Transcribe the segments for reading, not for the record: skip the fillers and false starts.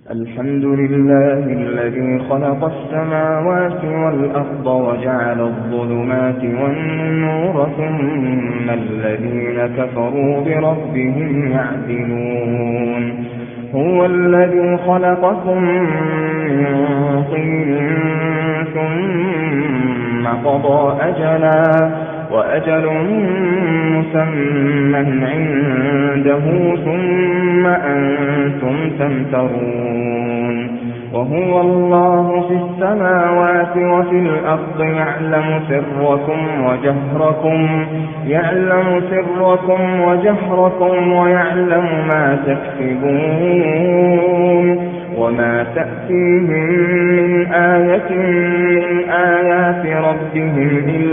الحمد لله الذي خلق السماوات والأرض وجعل الظلمات والنور ثم الذين كفروا بربهم يعدلون هو الذي خلقكم من طين ثم قضى أجلا وأجل مسمى عنده ثم أنتم تمترون وهو الله في السماوات وفي الأرض يعلم سركم وجهركم ويعلم ما تكسبون وما تأتيهم من آية من آيات ربهم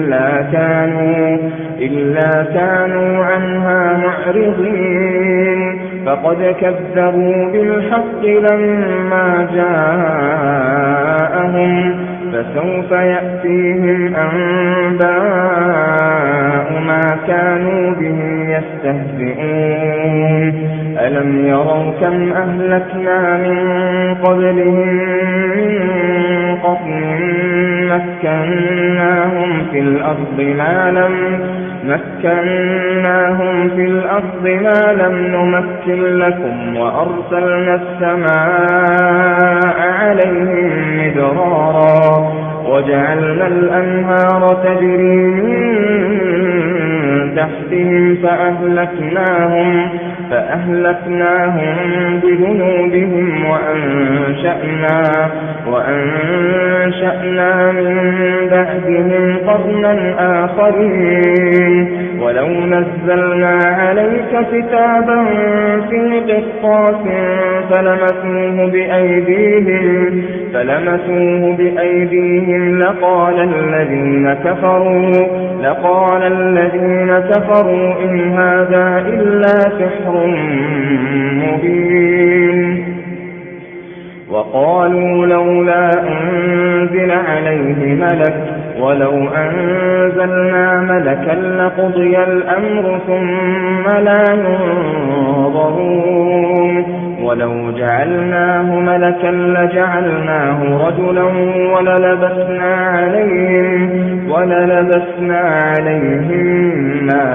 إلا كانوا عنها معرضين فقد كذبوا بالحق لما جاءهم فسوف يأتيهم أنباء ما كانوا به يستهزئون ألم يروا كم أهلكنا من قبلهم من قرن مكناهم في الأرض ما لم نمكن لكم وأرسلنا السماء عليهم مدرارا وجعلنا الأنهار تجري من تحتهم فأهلكناهم بذنوبهم وأنشأنا من بعدهم قرنا آخرين ولو نزلنا عليك كتابا في قرطاس فلمسوه بأيديهم لقال الذين كفروا إن هذا إلا سحر مبين وقالوا لولا أنزل عليه ملك ولو أنزلنا ملكا لقضي الأمر ثم لا ينظرون ولو جعلناه ملكا لجعلناه رجلا وللبسنا عليهم ما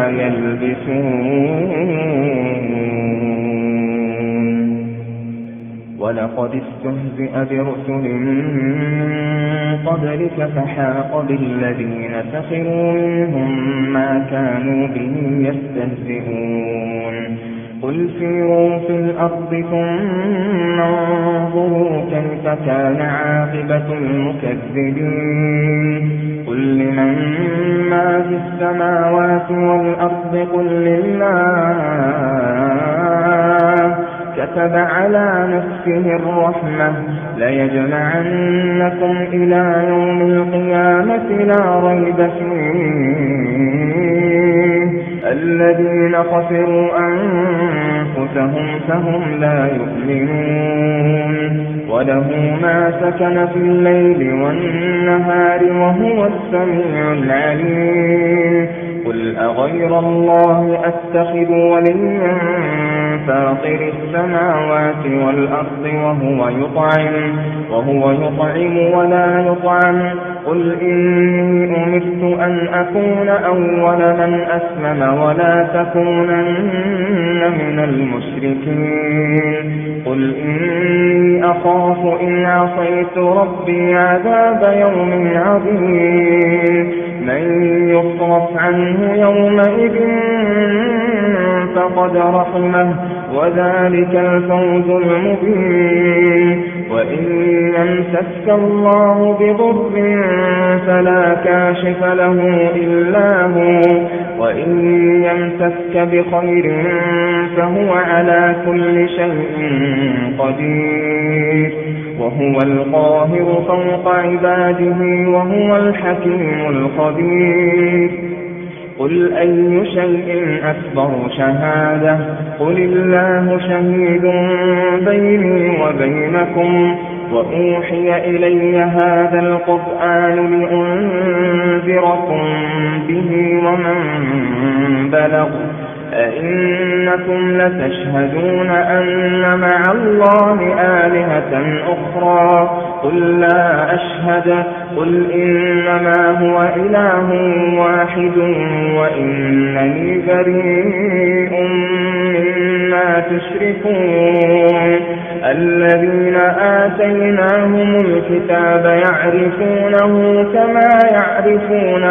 يلبسون ولقد استهزئ برسل من قبلك فحاق بالذين سخروا منهم ما كانوا به يستهزئون قل سيروا في الأرض ثم انظروا كيف كان عاقبة المكذبين قل لمن ما في السماوات والأرض قل لله كتب على نفسه الرحمة ليجمعنكم إلى يوم القيامة لا ريب فيه الذين خسروا أنفسهم فهم لا يؤمنون وله ما سكن في الليل والنهار وهو السميع العليم قل أغير الله أتخذ وليا فاطر السماوات والأرض وهو يطعم ولا يطعم قل إني أمرت أن أكون أول من أسلم ولا تكونن من المشركين قل إني أخاف إن عصيت ربي عذاب يوم عظيم من يصرف عنه يومئذ فقد رحمه وذلك الفوز المبين وإن يمسسك الله بضر فلا كاشف له إلا هو وإن يمسسك بخير فهو على كل شيء قدير وهو القاهر فوق عباده وهو الحكيم الخبير قل أي شيء أكبر شهادة قل الله شهيد بيني وبينكم وأوحي إلي هذا القرآن لأنذركم به ومن بلغ أئنكم لتشهدون أن مع الله آلهة أخرى قل لا أشهد قل إنما هو إله واحد وإنني بريء مما تشركون الذين آتيناهم الكتاب يعرفونه كما يعرفون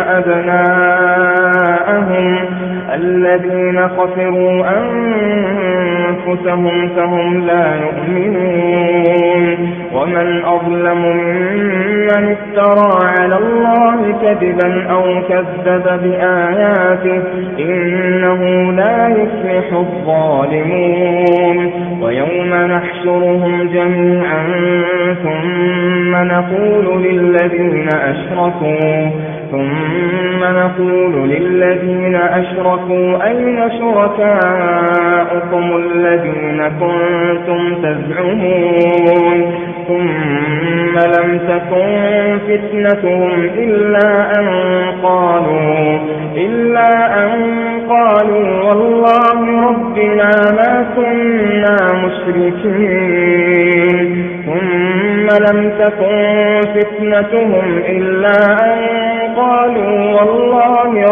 أبناءهم الذين خسروا أنفسهم فهم لا يؤمنون ومن أظلم ممن افترى على الله كذبا أو كذب بآياته إنه لا يفلح الظالمون ويوم نحشرهم جميعا ثم نقول للذين أشركوا أين شركاؤكم الذين كنتم تزعمون ثم لم تكن فتنتهم إلا أن قالوا والله ربنا ما كنا مشركين ثم لم تكن فتنتهم إلا أن قالوا والله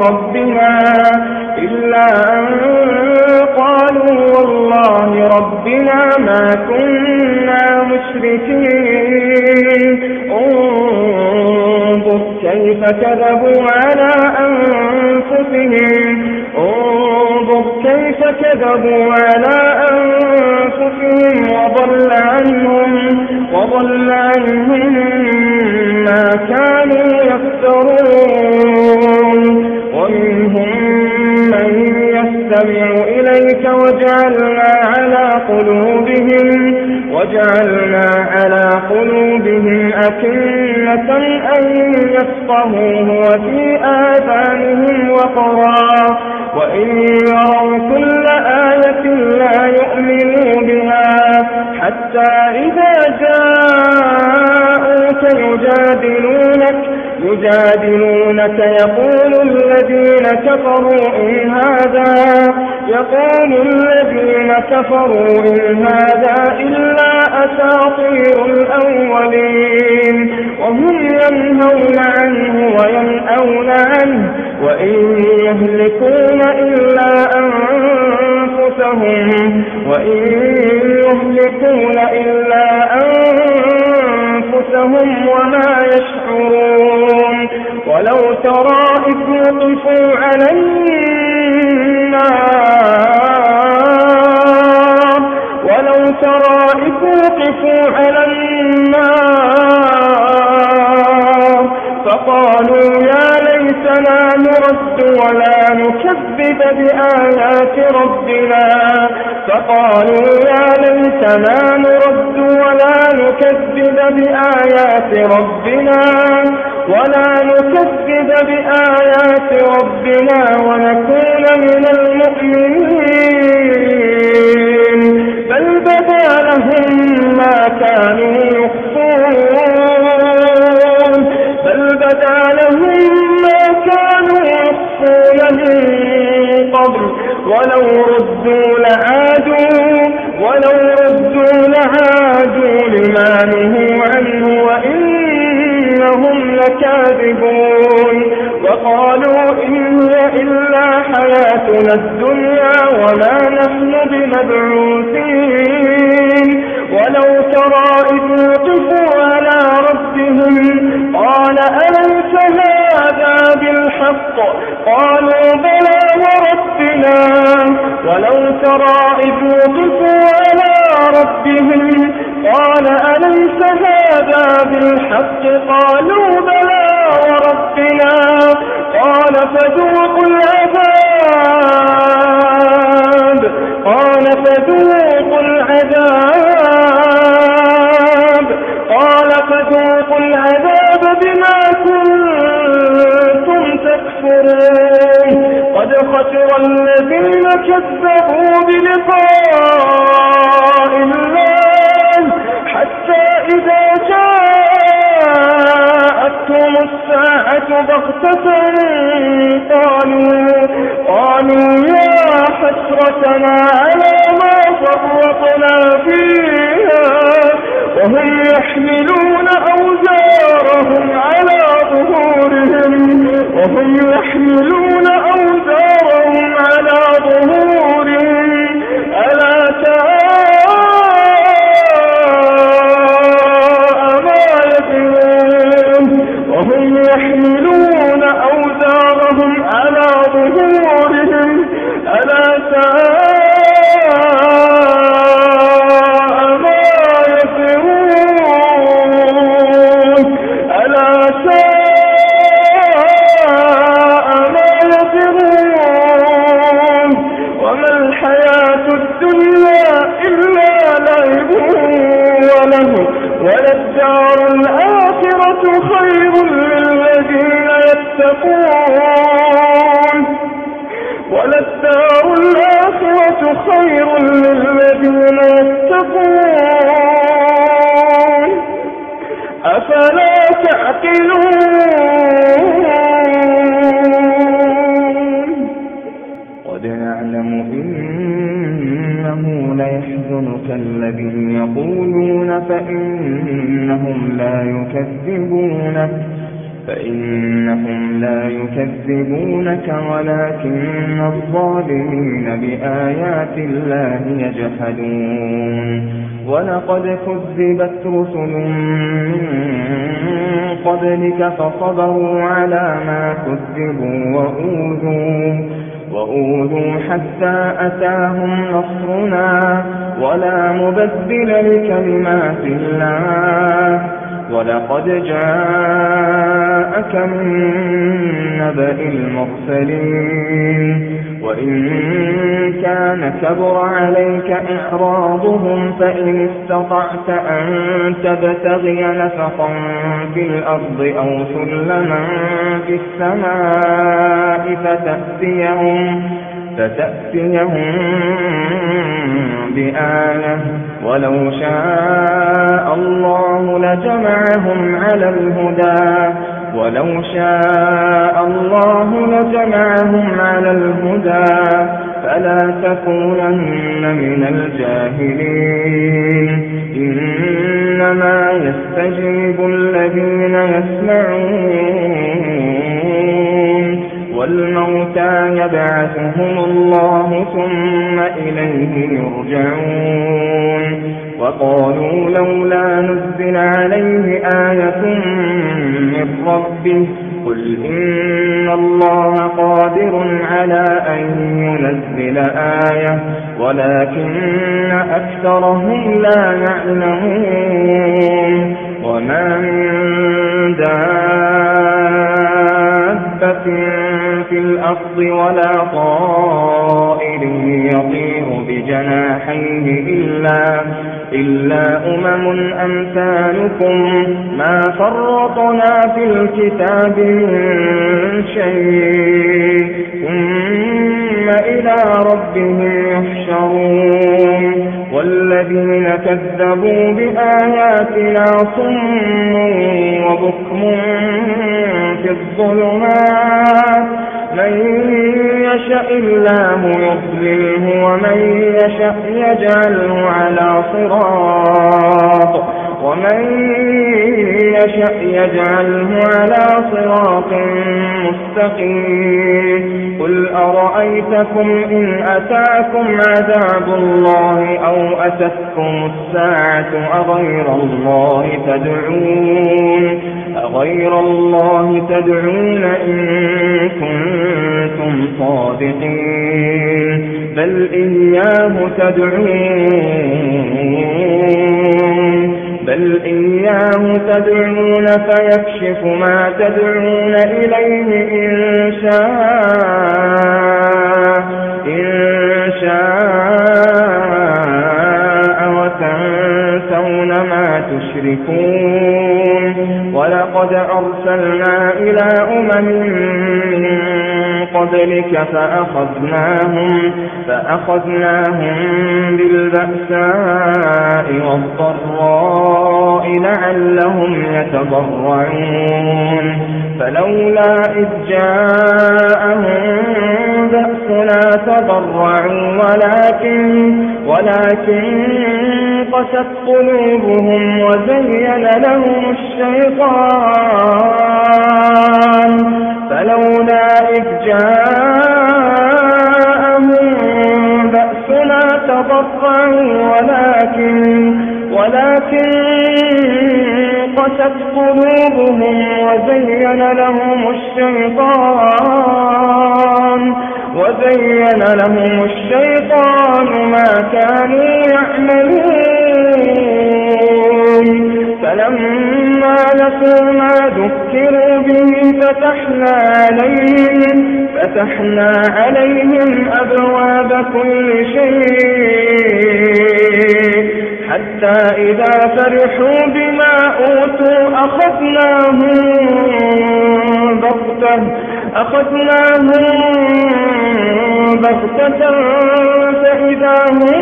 ربنا ما كنا مشركين انظر كيف كذبوا على أنفسهم وضل عنهم ما كانوا يفترون ومنهم من يستمع إليك وجعلنا على قلوبهم أكنة أن يفقهوه وفي آذانهم وقرا وإن يروا كل آية لا يؤمنوا بها حتى إذا جاءوك يجادلونك يقول الذين كفروا إن هذا إلا أساطير الأولين وهم ينهون عنه وينأون عنه وإن يهلكون إلا أنفسهم وما يشعرون ولو ترى إذ وقفوا على النار فقالوا يا ليتنا نرد ولا نكذب بآيات ربنا ونكون من المؤمنين بل بدا لهم ما كانوا يخفون من قبل ولو ردوا لعادوا لما نهوا عنه وإنهم لكاذبون وقالوا إن هي إلا حياتنا الدنيا وما نحن بمبعوثين ولو ترى إذ وقفوا على ربهم قال أليس هذا بالحق قالوا بلى وربنا ولو ترى إذ وقفوا على ربهم قال أليس هذا بالحق قالوا بلى وربنا قال فذوقوا العذاب بما كنتم تكفرون قد خسر الذين كذبوا بلقاء الله حتى إذا جاءتهم الساعة الساعة بغتة قالوا يا حسرتنا على ما فرطنا فيها وهم يحملون أوزارهم على ظهورهم ألا ساء ما يزرون وهم يحملون أوزارهم على ظهورهم ألا ساء ما يزرون وما الحياة الدنيا إلا لعب وله وللدار الآخرة خير للذين يتقون أفلا تعقلون قد نعلم إنه ليحزنك الذي يقولون فإنهم لا يكذبونك ولكن الظالمين بآيات الله يجحدون ولقد كذبت رسل من قبلك فصبروا على ما كذبوا وأوذوا حتى أتاهم نصرنا ولا مبدل لكلمات الله ولقد جاءك من نبأ المرسلين وإن كان كبر عليك إعراضهم فإن استطعت أن تبتغي نفقا في الأرض أو سلما في السماء فتأتيهم بآية ولو شاء الله لجمعهم على الهدى فلا تكونن من الجاهلين إنما يستجيب الذين يسمعون والموتى يبعثهم الله ثم إليه يرجعون وقالوا لولا نزل عليه آية من ربه قل إن الله قادر على أن ينزل آية ولكن أكثرهم لا يعلمون وما من دابة في الأرض ولا طائر يطير بجناحيه إلا أمم أمثالكم ما فرطنا في الكتاب من شيء ثم إلى ربهم يحشرون والذين كذبوا بآياتنا صم وبكم في الظلمات من يشاء الله يضلله ومن يشاء يجعله على صراط مستقيم قل أرأيتكم إن أتاكم عذاب الله أو أتتكم الساعة أغير الله تدعون إن كنتم صادقين بل إياه تدعون فيكشف ما تدعون إليه إن شاء وتنسون ما تشركون ولقد أرسلنا إلى أمم من قبلك فأخذناهم بالبأساء والضراء لعلهم يتضرعون فلولا إذ جاءهم بأسنا تضرعوا ولكن قست قلوبهم وزين لهم الشيطان فلولا إذ جاءهم بأسنا تضرعوا ولكن قست قلوبهم وزين لهم الشيطان ما كانوا يعملون فلما نسوا ما ذكروا به فتحنا عليهم أبواب كل شيء حتى إذا فرحوا بما أوتوا أخذناهم بغتة فإذا هم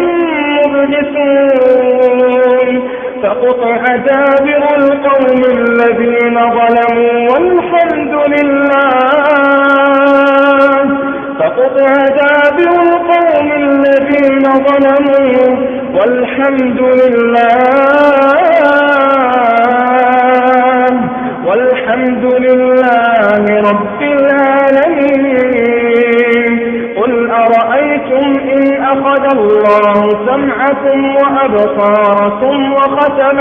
مبلسون فقطع دابر القوم الذين ظلموا والحمد لله رب العالمين قل أرأيتم إن أخذ الله سمعكم وأبصاركم وختم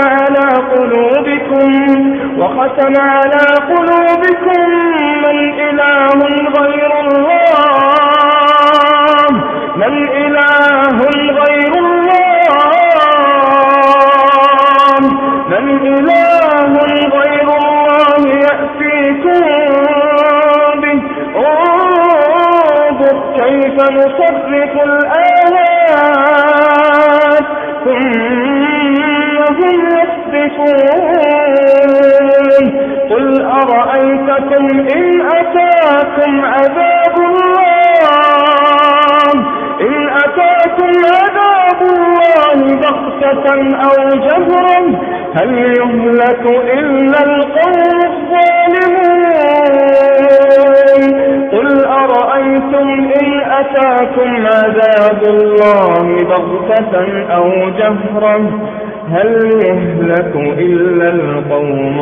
على قلوبكم من إله غير الله يأتيكم به انظر كيف نصرف الآيات ثم هم يصدفون قل أرأيتكم إن أتاكم عذاب الله بغتة أو جهرا هل يهلك إلا القوم الظالمون قل أرأيتم إن أتاكم عذاب الله بغتة أو جهرا هل يهلك إلا القوم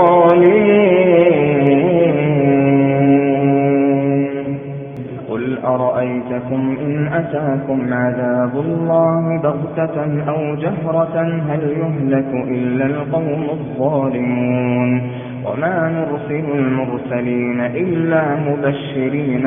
الظالمون قل أرأيتكم إن أتاكم عذاب الله بغتة أو جهرة هل يهلك إلا القوم الظالمون وما نرسل المرسلين إلا مبشرين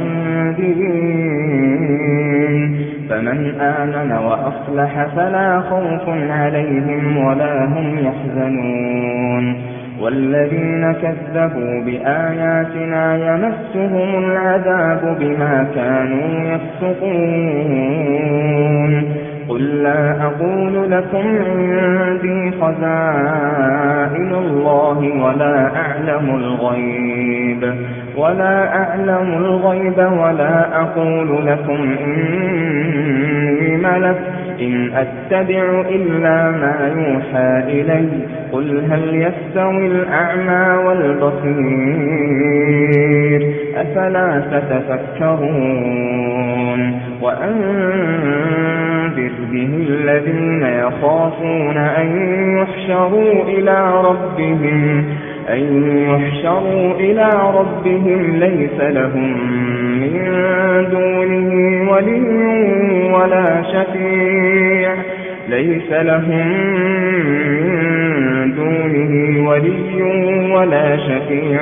ومنذرين فمن آمن وأصلح فلا خوف عليهم ولا هم يحزنون والذين كذبوا بآياتنا يمسهم العذاب بما كانوا يفسقون قل لا أقول لكم عندي خزائن الله ولا أعلم الغيب ولا أقول لكم إني ملك إن أتبع إلا ما يوحى إلي قل هل يستوي الأعمى والبصير أفلا تتفكرون وأنذر به الذين يخافون أن يحشروا إلى ربهم ليس لهم من دونه ولي ولا شفيع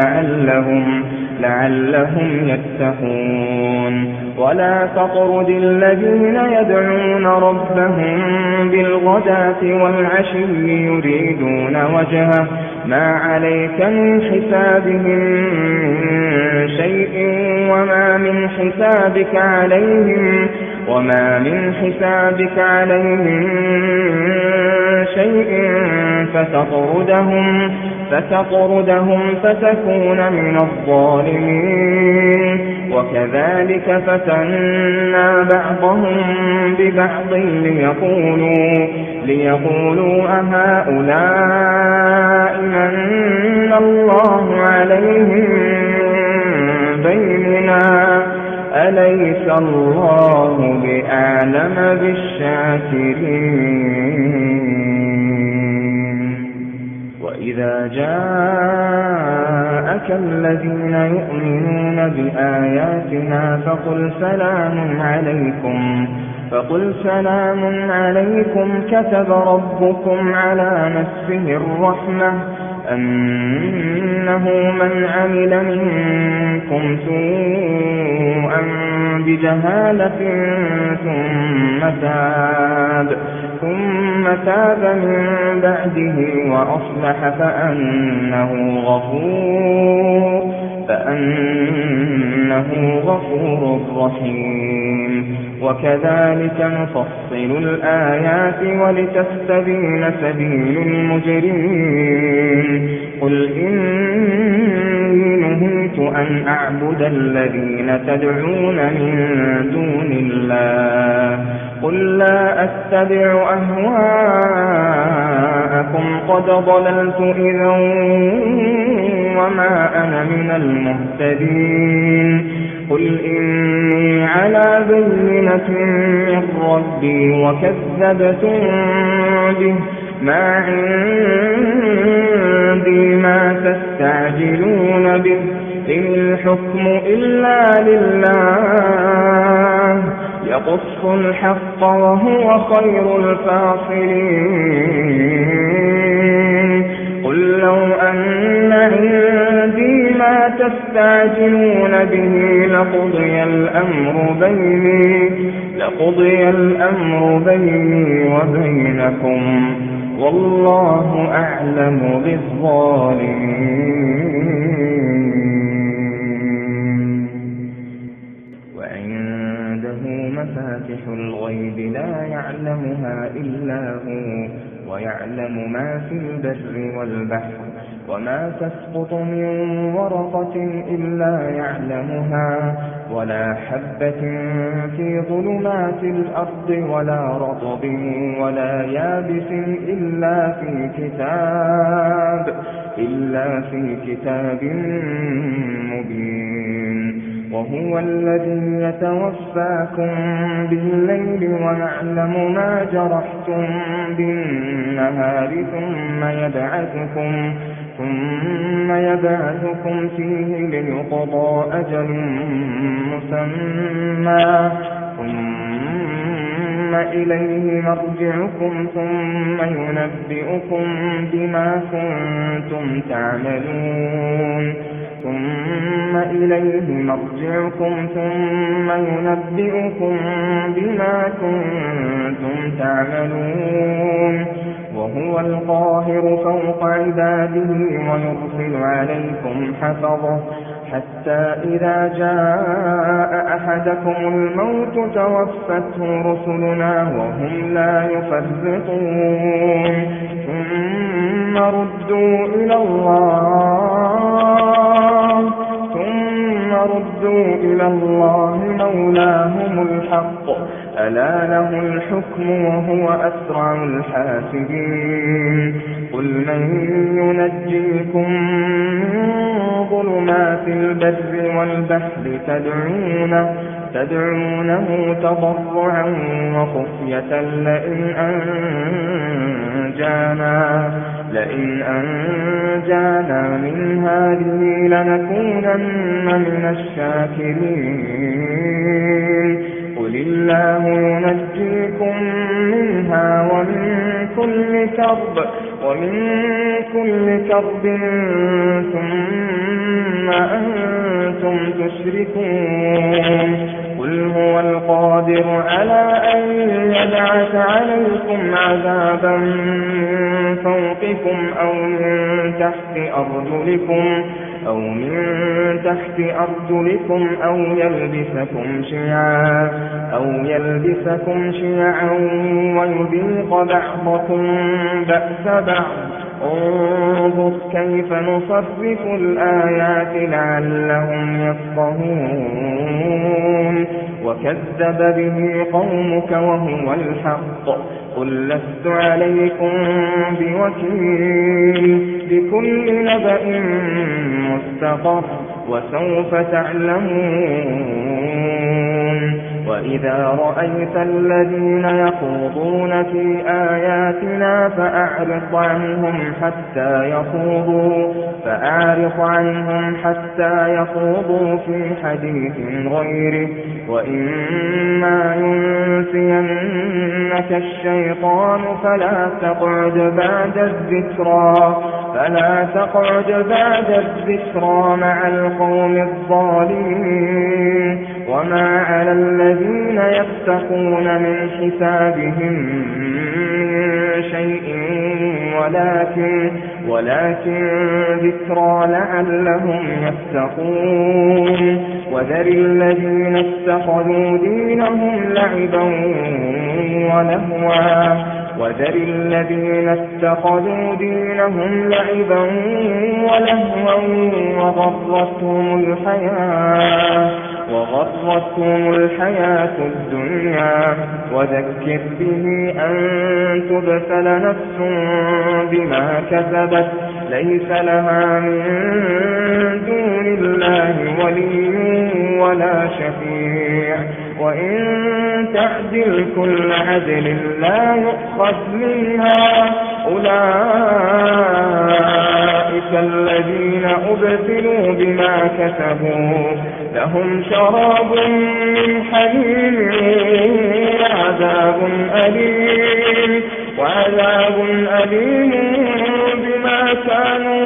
لعلهم يتقون ولا تطرد الذين يدعون ربهم بالغداة والعشي يريدون وجهه ما عليك من حسابهم من شيء وما من حسابك عليهم شيء فتطردهم فتكون من الظالمين وكذلك فتنا بعضهم ببعض ليقولوا أهؤلاء من الله عليهم بيننا أليس الله بأعلم بالشاكرين وإذا جاءك الذين يؤمنون بآياتنا فقل سلام عليكم كتب ربكم على نفسه الرحمة أنه من عمل منكم سوءا بجهالة ثم تاب من بعده وأصلح فأنه غفور رحيم وكذلك نفصل الآيات ولتستبين سبيل المجرمين قل إني نهيت أن أعبد الذين تدعون من دون الله قل لا أتبع أهواءكم قد ضللت إذا وما أنا من المهتدين قل إني على بينة من ربي وكذبتم به ما عندي ما تستعجلون به إن الحكم إلا لله يقص الحق وهو خير الفاصلين قل لو أن عندي ما تستعجلون به لقضي الأمر بيني وبينكم والله أعلم بالظالمين وعنده مفاتح الغيب لا يعلمها إلا هو ويعلم ما في البر والبحر وما تسقط من ورقة إلا يعلمها ولا حبة في ظلمات الأرض ولا رطب ولا يابس إلا في كتاب مبين وهو الذي يتوفاكم بالليل ويعلم ما جرحتم بالنهار ثم يبعثكم فيه ليقضى أجل مسمى ثم إليه مرجعكم ثم ينبئكم بما كنتم تعملون وهو القاهر فوق عباده ويرسل عليكم حفظه حتى إذا جاء أحدكم الموت توفته رسلنا وهم لا يفرطون ثم ردوا إلى الله مولاهم الحق ألا له الحكم وهو أسرع الحاسبين قل من ينجيكم من ظلمات البر والبحر تدعونه تضرعا وخفية لئن أنجانا من هذه لنكونن من الشاكرين قل الله ينجيكم منها ومن كل كرب ثم أنتم تشركون قل هو القادر على أن يبعث عليكم عذابا من فوقكم أو من تحت أرجلكم أو يلبسكم شيعا ويذيق بعضكم بأس بعض انظر كيف نصرف الآيات لعلهم يفقهون وكذب به قومك وهو الحق قل لست عليكم بوكيل لكل نبأ مستقر وسوف تعلمون وإذا رأيت الذين يخوضون في آياتنا فأعرض عنهم حتى يخوضوا في حديث غيره وإما ينسينك الشيطان فلا تقعد بعد الذكرى مع القوم الظالمين وما على الذين يتقون من حسابهم من شيء ولكن ذكرى لعلهم يتقون وذر الذين اتخذوا دينهم لعبا ولهوا وغرتهم الحياة الدنيا وذكر به أن تبتل نفس بما كسبت ليس لها من دون الله ولي ولا شفيع وإن تعدل كل عدل لا يؤخذ منها أولئك الذين أبتلوا بما كسبوا لهم شراب من حميم وعذاب أليم بما كانوا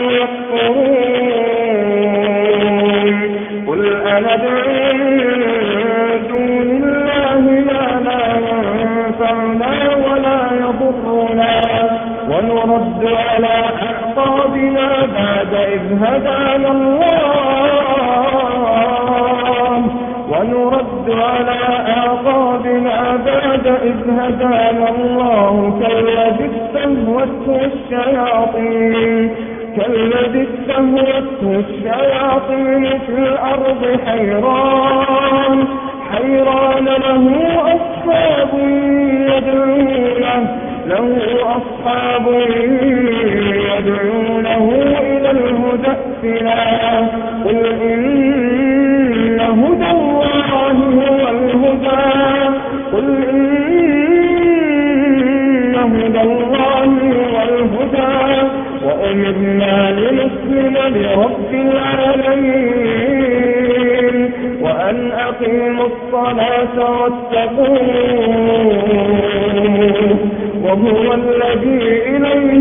يكفرون قل أندعو من دون الله ما لا ينفعنا ولا يضرنا ونرد على أعقابنا بعد إذ هدانا الله كالذي استهوته الشياطين في الأرض حيران له أصحاب يدعونه إلى الهدى ائتنا قل إن هدى الله هو الهدى وأمرنا لنسلم لرب العالمين وأن أقيموا الصلاة واتقوه وهو الذي إليه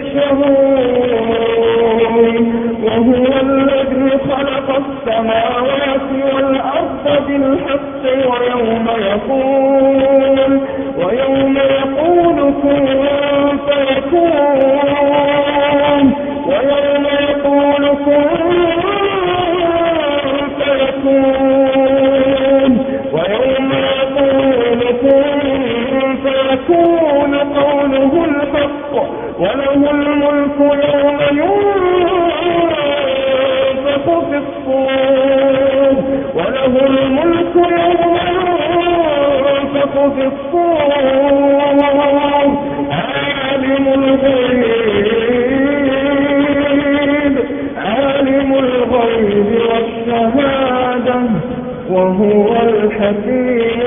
تحشرون وهو الذي خلق السماوات والأرض بالحق ويوم يقول كن فيكون قوله الحق وله الملك يوم ينفخ في الصور عالم الغيب والشهادة وهو الحكيم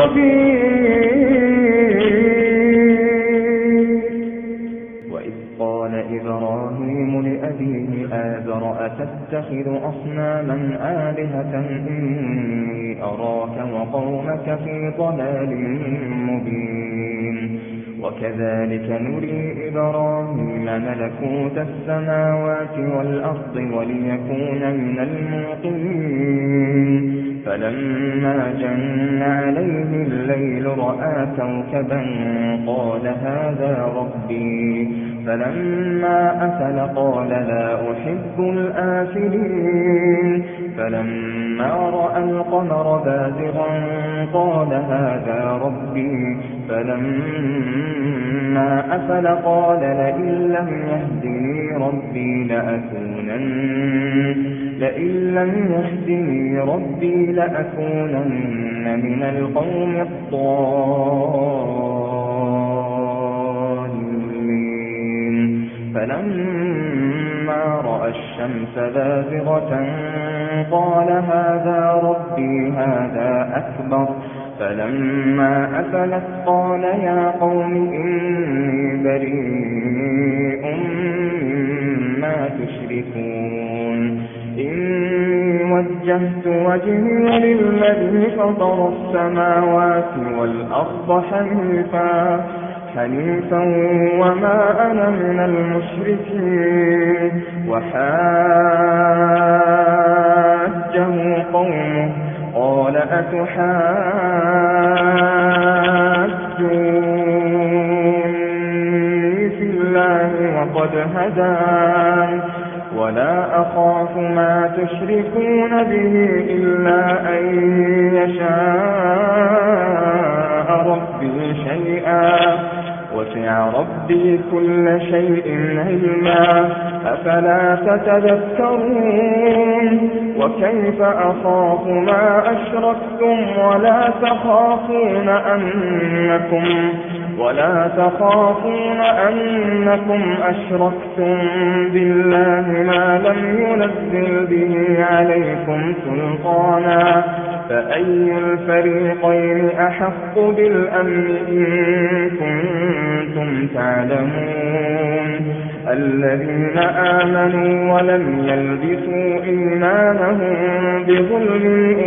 الخبير وإذ قال إبراهيم لأبيه آزر أتتخذ أصناما آلهة إني أراك وقومك في ضلال مبين وكذلك نري إبراهيم ملكوت السماوات والأرض وليكون من الموقنين فلما جن عليه الليل رأى كوكبا قال هذا ربي فلما أفل قال لا أحب الآفلين فلما رأى القمر بازغا قال هذا ربي فلما أفل قال لئن لم يهدني ربي لأكونن من القوم الضالين. فلما رأى الشمس بازغة قال هذا ربي هذا أكبر. فلما أفلت قال يا قوم إني بريء مما تشركون. إني وجهت وجهي للذي فطر السماوات والأرض حنيفا وما أنا من المشركين. وحاجه قومه قال أتحاجوني في الله وقد هدان ولا أخاف ما تشركون به إلا أن يشاء ربي شيئا وسع ربي كل شيء علما أفلا تتذكرون. وكيف أخاف ما أشركتم ولا تخافون أنكم أشركتم بالله ما لم ينزل به عليكم سلطانا. فأي الفريقين أحق بالأمن إن كنتم تعلمون. الذين آمنوا ولم يلبسوا إيمانهم بظلم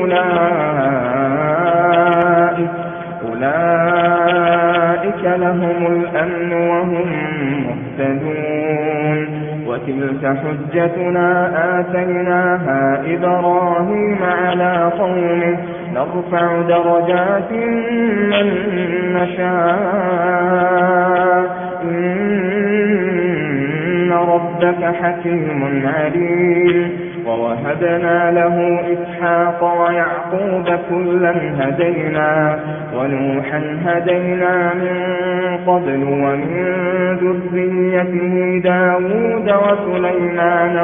أولئك لهم الأمن وهم مهتدون. وتلك حجتنا آتيناها إبراهيم على قومه نرفع درجات من نشاء إن ربك حكيم عليم. ووهبنا له إسحاق ويعقوب كلا هدينا ونوحا هدينا من قبل ومن ذريته داود وسليمان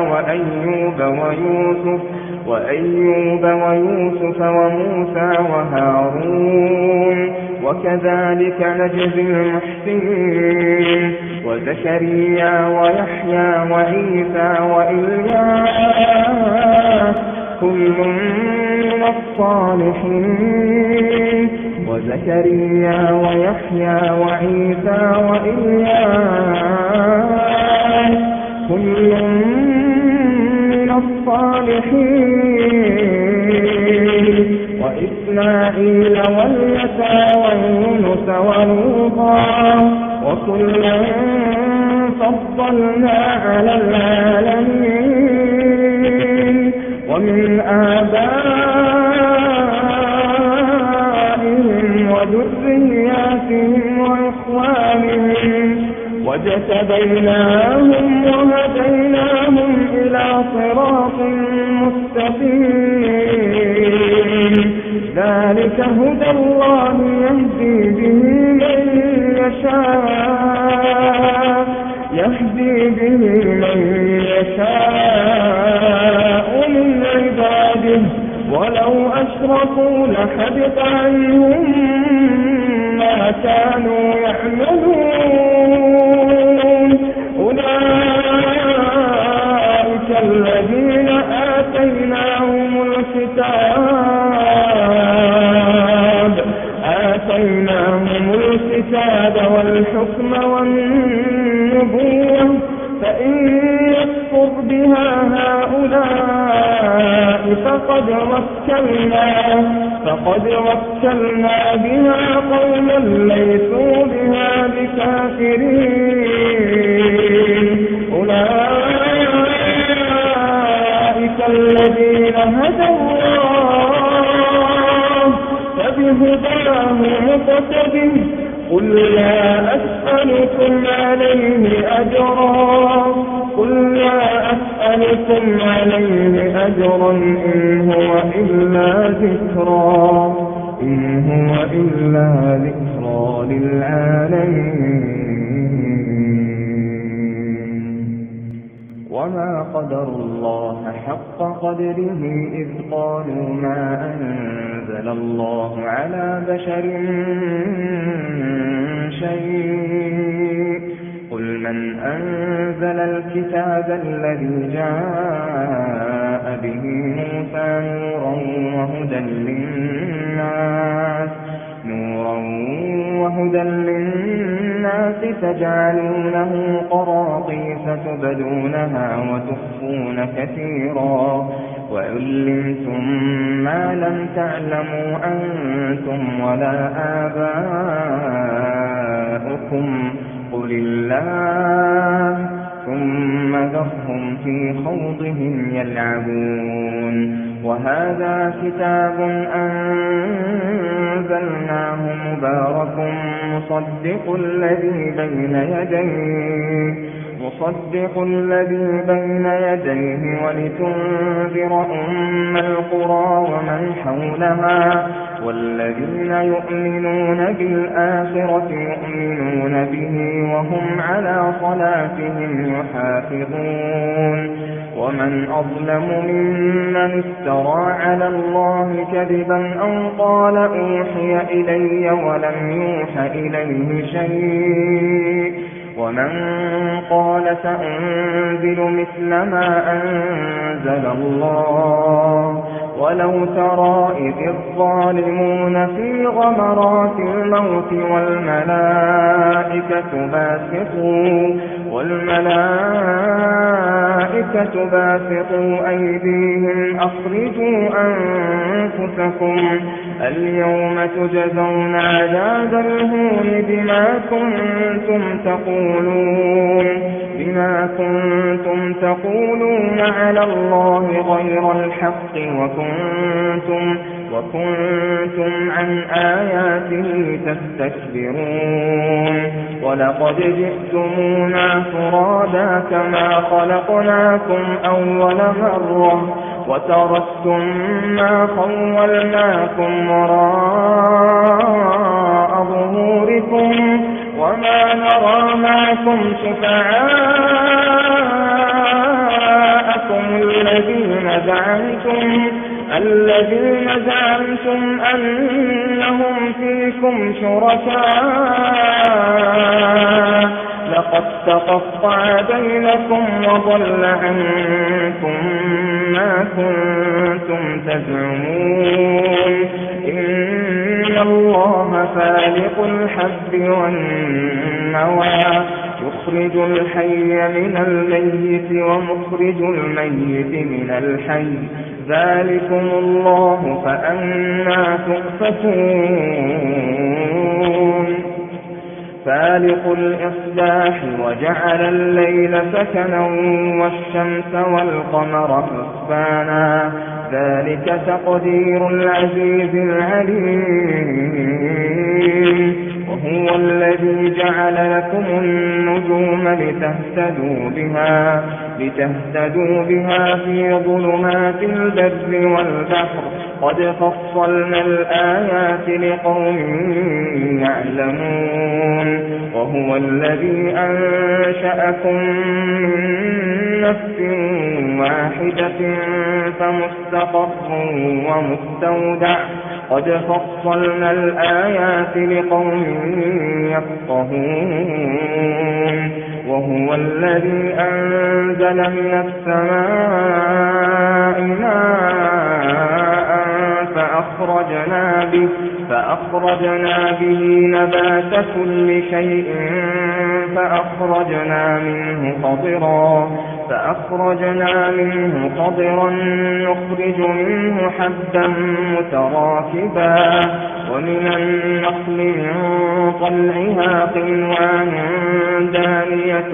وأيوب ويوسف وموسى وهارون وكذلك نجزي المحسنين. وزكريا ويحيى وعيسى وإلياس كل من الصالحين. وزكريا ويحيى وعيسى وإلياس كل من الصالحين. وإسماعيل واليسع ويونس ولوطا وكلا فضلنا على العالمين. ومن آبائهم وذرياتهم وإخوانهم واجتبيناهم وهديناهم إلى صراط مستقيم. ذلك هدى الله يهدي به من يشاء من عباده ولو أشركوا لحبط عنهم ما كانوا يعملون. أولئك الذين آتيناهم الكتاب والحكم والنبوة فإن يكفر بها هؤلاء فقد وكلنا بها قوما ليسوا بها بكافرين. أولئك الذين هدى الله فبهداه مقتده. قل لا أسألكم عليه أجرا إن هو إلا ذكرى للعالمين. وما قدروا الله حق قدره إذ قالوا ما أنزل الله على بشر من شيء قل من أنزل الكتاب الذي جاء به موسى نورا وهدى للناس تجعلونه قراطيس تبدونها وتخفون كثيرا وعلمتم ما لم تعلموا أنتم ولا آباؤكم قل الله ثم ذرهم في خوضهم يلعبون وهذا كتاب أنزلناه مبارك مصدق الذي بين يديه ولتنذر أم القرى ومن حولها والذين يؤمنون بالآخرة يؤمنون به وهم على صلاتهم يحافظون ومن أظلم ممن افترى على الله كذبا أو قال أوحي إلي ولم يوح إليه شيء ومن قال سأنزل مثل ما أنزل الله ولو ترى إذ الظالمون في غمرات الموت والملائكة باسطوا أيديهم أخرجوا أنفسكم اليوم تجزون عذاب الهون بما كنتم تقولون على الله غير الحق وكنتم عن آياته تستكبرون ولقد جئتمونا فرادا كما خلقناكم أول مرة وتركتم ما خولناكم وراء ظهوركم وما نرى معكم شفعاءكم الذين زعمتم أنهم فيكم شركاء لقد تقطع بينكم وضل عنكم ما كنتم تزعمون إن الله فالق الحب والنوى يخرج الحي من الميت ومخرج الميت من الحي ذلكم الله فأنى تؤفكون فالق الإصباح وجعل الليل سكنا والشمس والقمر حسبانا ذلك تقدير العزيز العليم وهو الذي جعل لكم النجوم لتهتدوا بها في ظلمات البر والبحر قد فصلنا الآيات لقوم يعلمون وهو الذي أنشأكم من نفس واحدة فمستقر ومستودع قد فصلنا الآيات لقوم يفقهون وهو الذي أنزل من السماء ماء فأخرجنا به نبات كل شيء فأخرجنا منه خضرا نخرج منه حبا متراكبا ومن النخل من طلعها قنوان دانية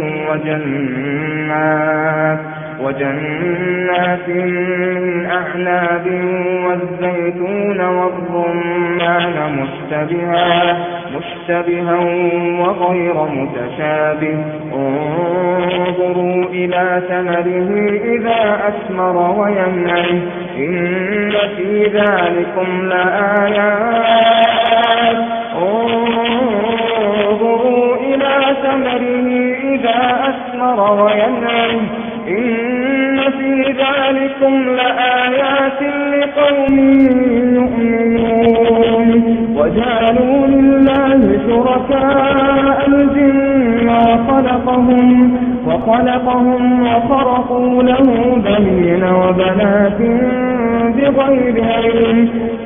وجنات من أعناب والزيتون والرمان مشتبها وغير متشابه انظروا إلى ثمره إذا أثمر وينعم إن في ذلكم لآيات انظروا إلى ثمره إذا أثمر وينعم إن في ذلكم لآيات لقوم يؤمنون وجعلوا لله شركاء الجن وخلقهم وخرقوا له بنين وبنات بغير علم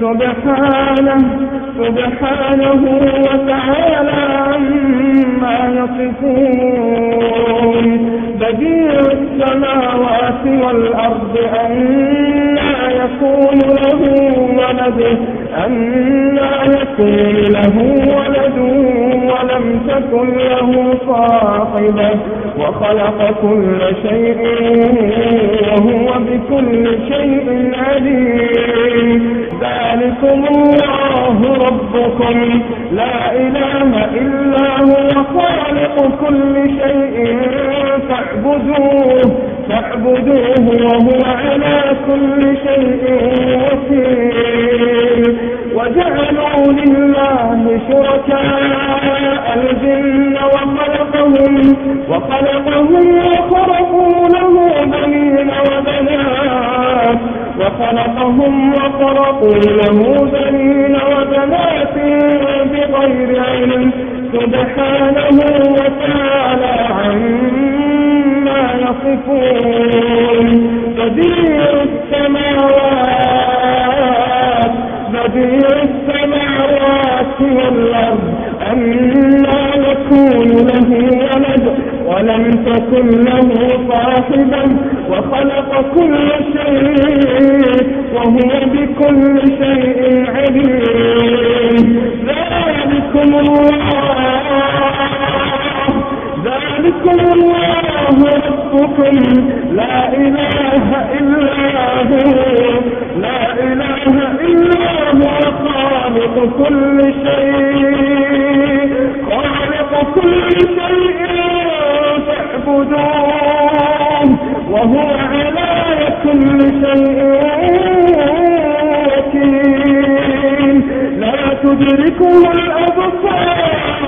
سبحانه وتعالى عما يصفون بديع السماوات والأرض أنى يكون له ولد ولم تكن له صاحبة وخلق كل شيء وهو بكل شيء عليم ذلكم الله ربكم لا إله إلا هو خالق كل شيء فاعبدوه وهو على كل شيء وكيل وجعلوا لله شركاء الجن وخلقهم وخرقوا له بنين وبنات بغير علم سبحانه وتعالى عما يصفون بديع السماوات والأرض أنى يكون له ولد ولم تكن له صاحبة وخلق كل شيء وهو بكل شيء عليم ذلكم الله ربكم لا إله إلا هو خالق كل شيء فاعبدوه وهو على كل شيء وكيل لا تدركه الأبصار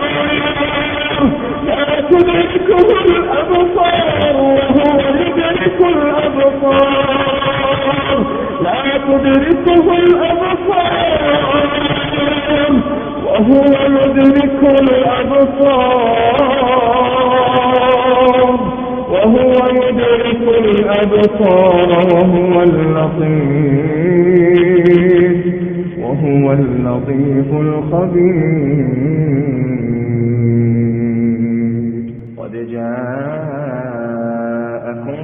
وهو يدرك الأبصار لا تدركه الأبصار وهو يدرك الأبصار وهو اللطيف الخبير قد جاءكم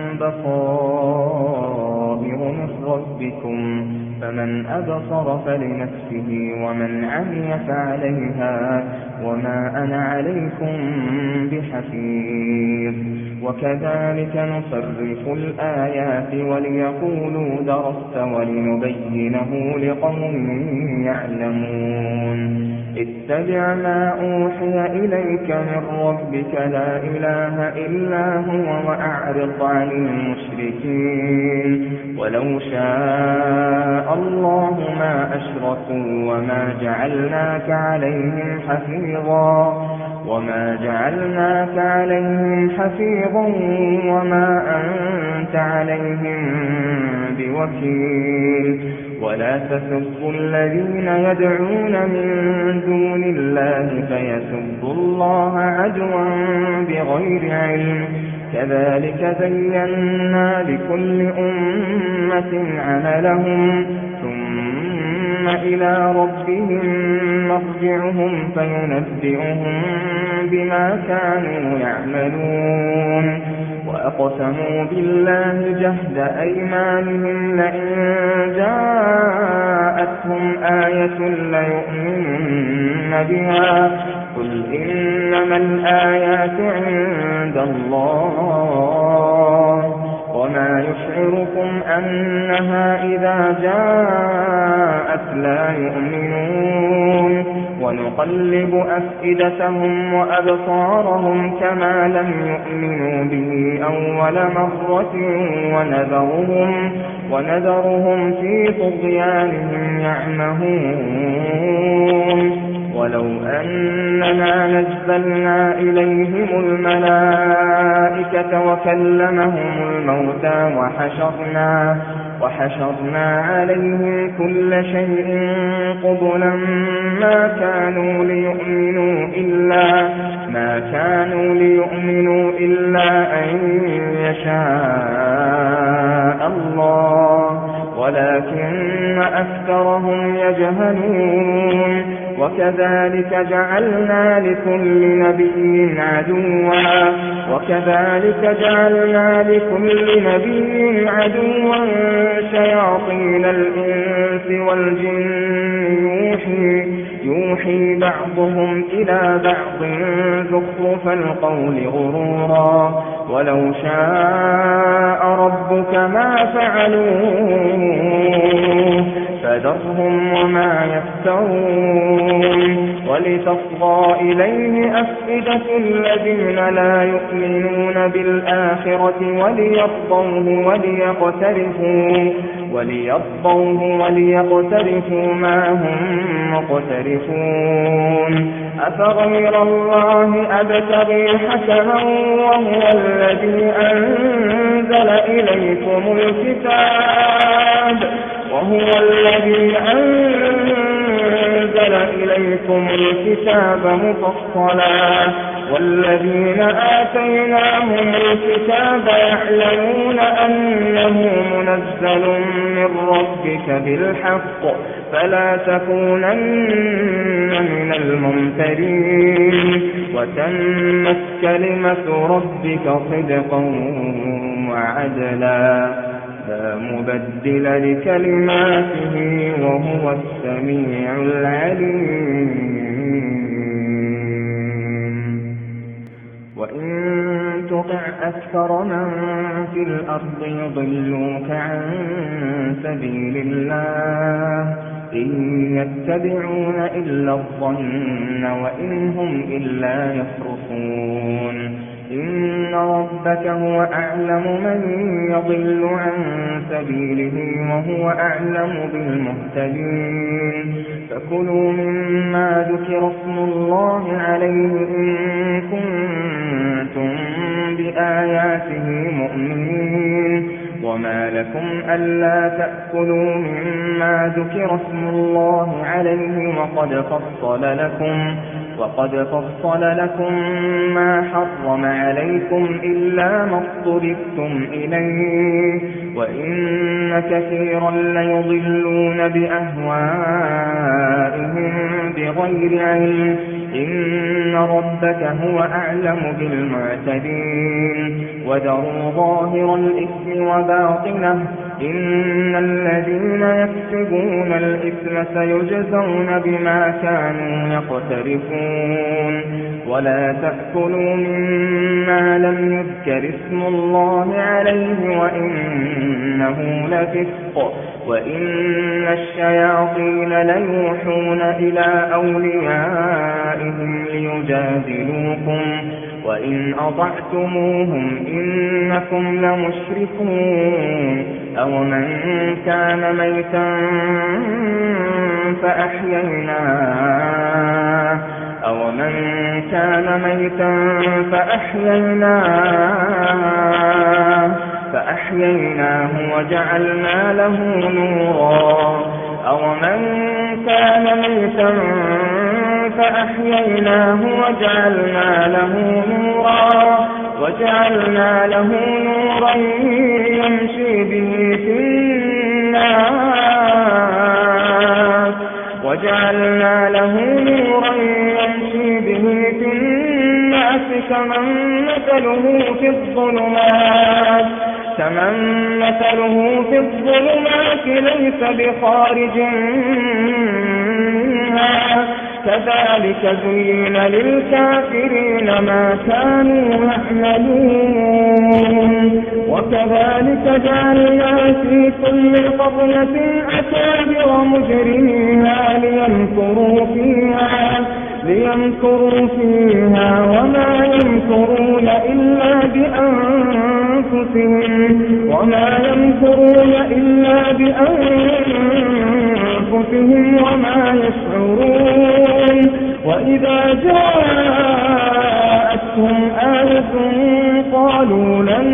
بصائر من ربكم فمن أبصر فلنفسه ومن عمي فعليها وما أنا عليكم بحفيظ وكذلك نصرف الآيات وليقولوا درست ولنبينه لقوم يعلمون اتبع ما أوحي إليك من ربك لا إله إلا هو وأعرض عن المشركين ولو شاء الله ما أشركوا وما جعلناك عليهم حفيظا وما أنت عليهم بوكيل ولا تسبوا الذين يدعون من دون الله فيسبوا الله عدوا بغير علم كذلك زينا لكل أمة عملهم ثم إلى ربهم مرجعهم فينبئهم بما كانوا يعملون وأقسموا بالله جهد أيمانهم لئن جاءتهم آية ليؤمنن بها قل إنما الآيات عند الله وما يشعركم أنها إذا جاءت لا يؤمنون ونقلب أفئدتهم وأبصارهم كما لم يؤمنوا به أول مرة ونذرهم في طغيانهم يعمهون ولو أننا نزلنا إليهم الملائكة الملائكة وكلمهم الموتى وحشرنا عليهم كل شيء قبلا ما كانوا ليؤمنوا إلا أن يشاء الله ولكن أكثرهم يجهلون وكذلك جعلنا لكل نبي عدوا شياطين الإنس والجن يوحي بعضهم إلى بعض زخرف القول غرورا ولو شاء ربك ما فعلوه فذرهم وما يفترون ولتصغى إليه أفئدة الذين لا يؤمنون بالآخرة وليرضوه ما هم مقترفون أفغير الله أبتغي حكما وهو الذي أنزل إليكم الكتاب مفصلا والذين آتيناهم الكتاب يعلمون أنه منزل من ربك بالحق فلا تكونن من الممترين وتمت كلمة ربك صدقا وعدلا لا مبدل لكلماته وهو السميع العليم وإن تطع أكثر من في الأرض يضلوك عن سبيل الله إن يتبعون إلا الظن وإن هم إلا يخرصون إن ربك هو أعلم من يضل عن سبيله وهو أعلم بالمهتدين فكلوا مما ذكر اسم الله عليه إن كنتم بآياته مؤمنين وما لكم ألا تأكلوا مما ذكر اسم الله عليه وقد فصل لكم ما حرم عليكم إلا ما اضطررتم إليه وإن كثيرا ليضلون بأهوائهم بغير علم إن ربك هو أعلم بالمعتدين وذروا ظاهر الإثم وباطنه إن الذين يكسبون الإثم سيجزون بما كانوا يقترفون ولا تأكلوا مما لم يذكر اسم الله عليه وإنه لفسق وإن الشياطين ليوحون إلى أوليائهم ليجادلوكم وإن أطعتموهم إنكم لمشركون أومن كان ميتا فأحييناه وجعلنا له نورا يمشي به في الناس كمن مثله في الظلمات ليس بخارج منها كذلك زين للكافرين ما كانوا يعملون وكذلك جعلنا في كل قرية أكابر مجرميها ليمكروا فيها وما يمكرون إلا بأنفسهم وما يشعرون وإذا جاءتهم جاءتهم آية قالوا لن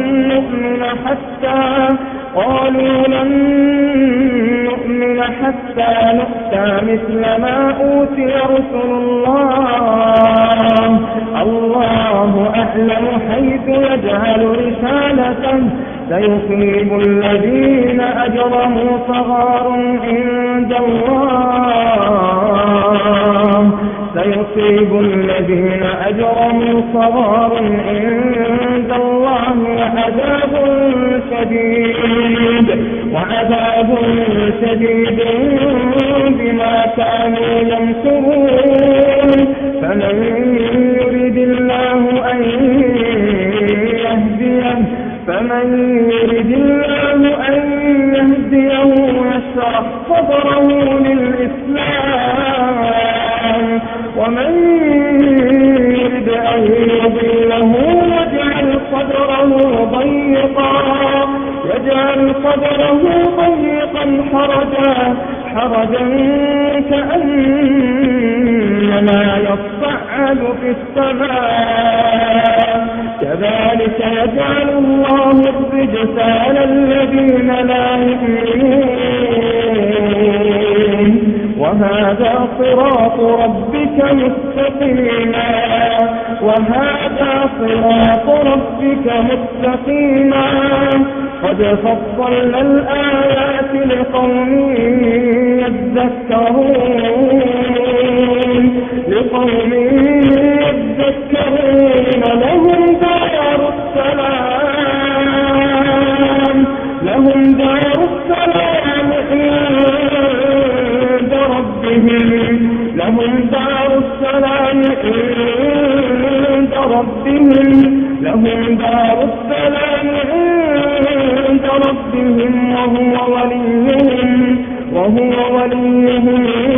نؤمن حتى نؤتى مثل ما أوتي رسل الله أعلم حيث يجعل رسالته سيصيب الذين أجرموا صغار عند الله وعذاب شديد بما كانوا يمكرون فمن يرد الله أن يهديه يشرح صدره للإسلام ومن يرد أن يضله يجعل صدره ضيقا حرجا كأنما يصعد في السماء كذلك يجعل الله الرجس على الذين لا يؤمنون وهذا صراط ربك مستقيما قد فصلنا الآيات لقوم يذكرون لهم دار السلام عند ربهم وهو وليهم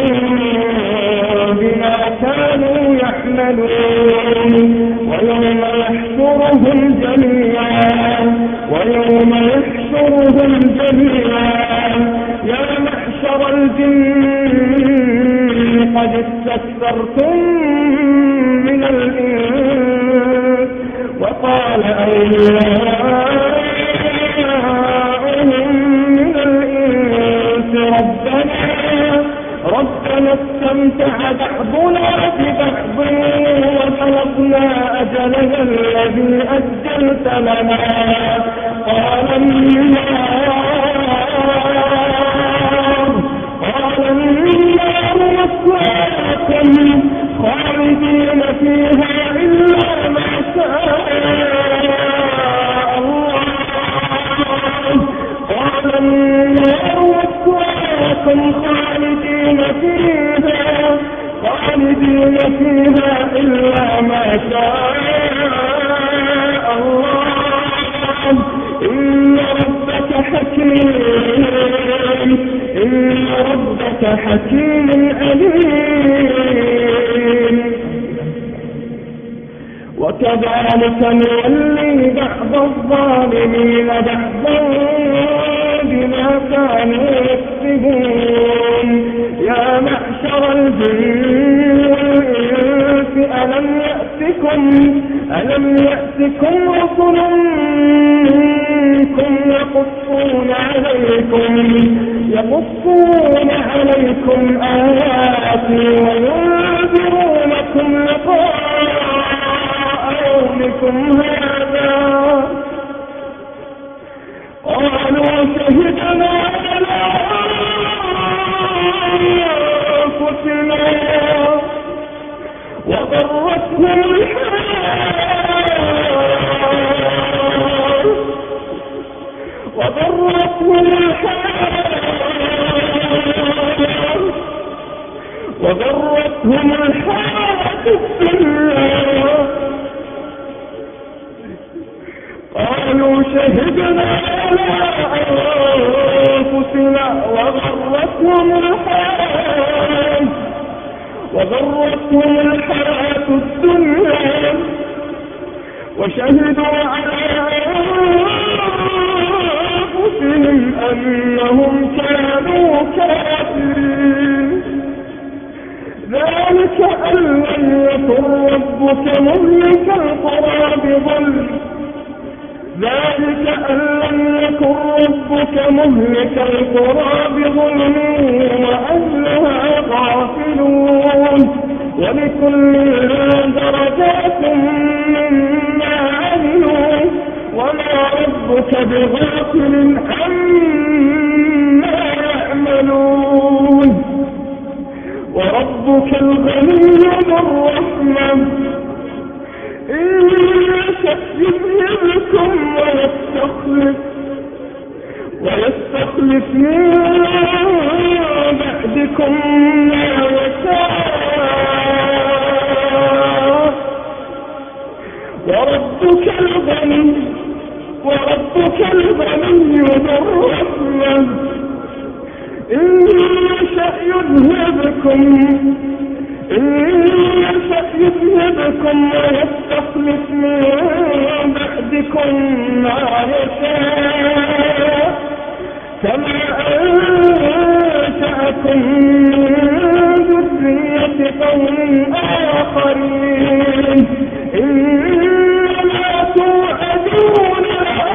بما كانوا يعملون ويوم يحشرهم جميعا يا معشر الجن قد استكثرتم من الإنس وقال أولياؤهم من الإنس ربنا استمتع بعضنا ببعض وبلغنا أجلنا الذي أجلت لنا قال النار مثواكم خالدين فيها إلا ما شاء الله قال النار مثواكم خالدين فيها إلا ما شاء الله إن ربك حكيم عليم وكذلك نولي بعض الظالمين بعضا بما كانوا يكسبون يا معشر الجن والإنس ألم يأتكم رسل منكم يقصون عليكم آياتي وينذرونكم لقاء يومكم هذا قالوا شهدنا على أنفسنا وغرتهم الحياة الدنيا قالوا شهدنا على أنفسنا وغرتهم الحياة الدنيا وشهدوا على أنفسهم أنهم كانوا كافرين ذلك أن لم يكن ربك مهلك القرى ذلك أن لم يكن ربك مهلك القرى بظلم وأهلها غافلون ولكل درجات مما عملوا وما ربك بغافل عما يعملون وربك الغني ذو الرحمة إن يشأ يذهبكم ويستخلف من بعدكم ما يشاء وربك الغني ذو الرحمة إن يشأ يذهبكم ويستخلف من بعدكم ما يشاء كما أنشأكم من ذرية قوم آخرين إنما توعدون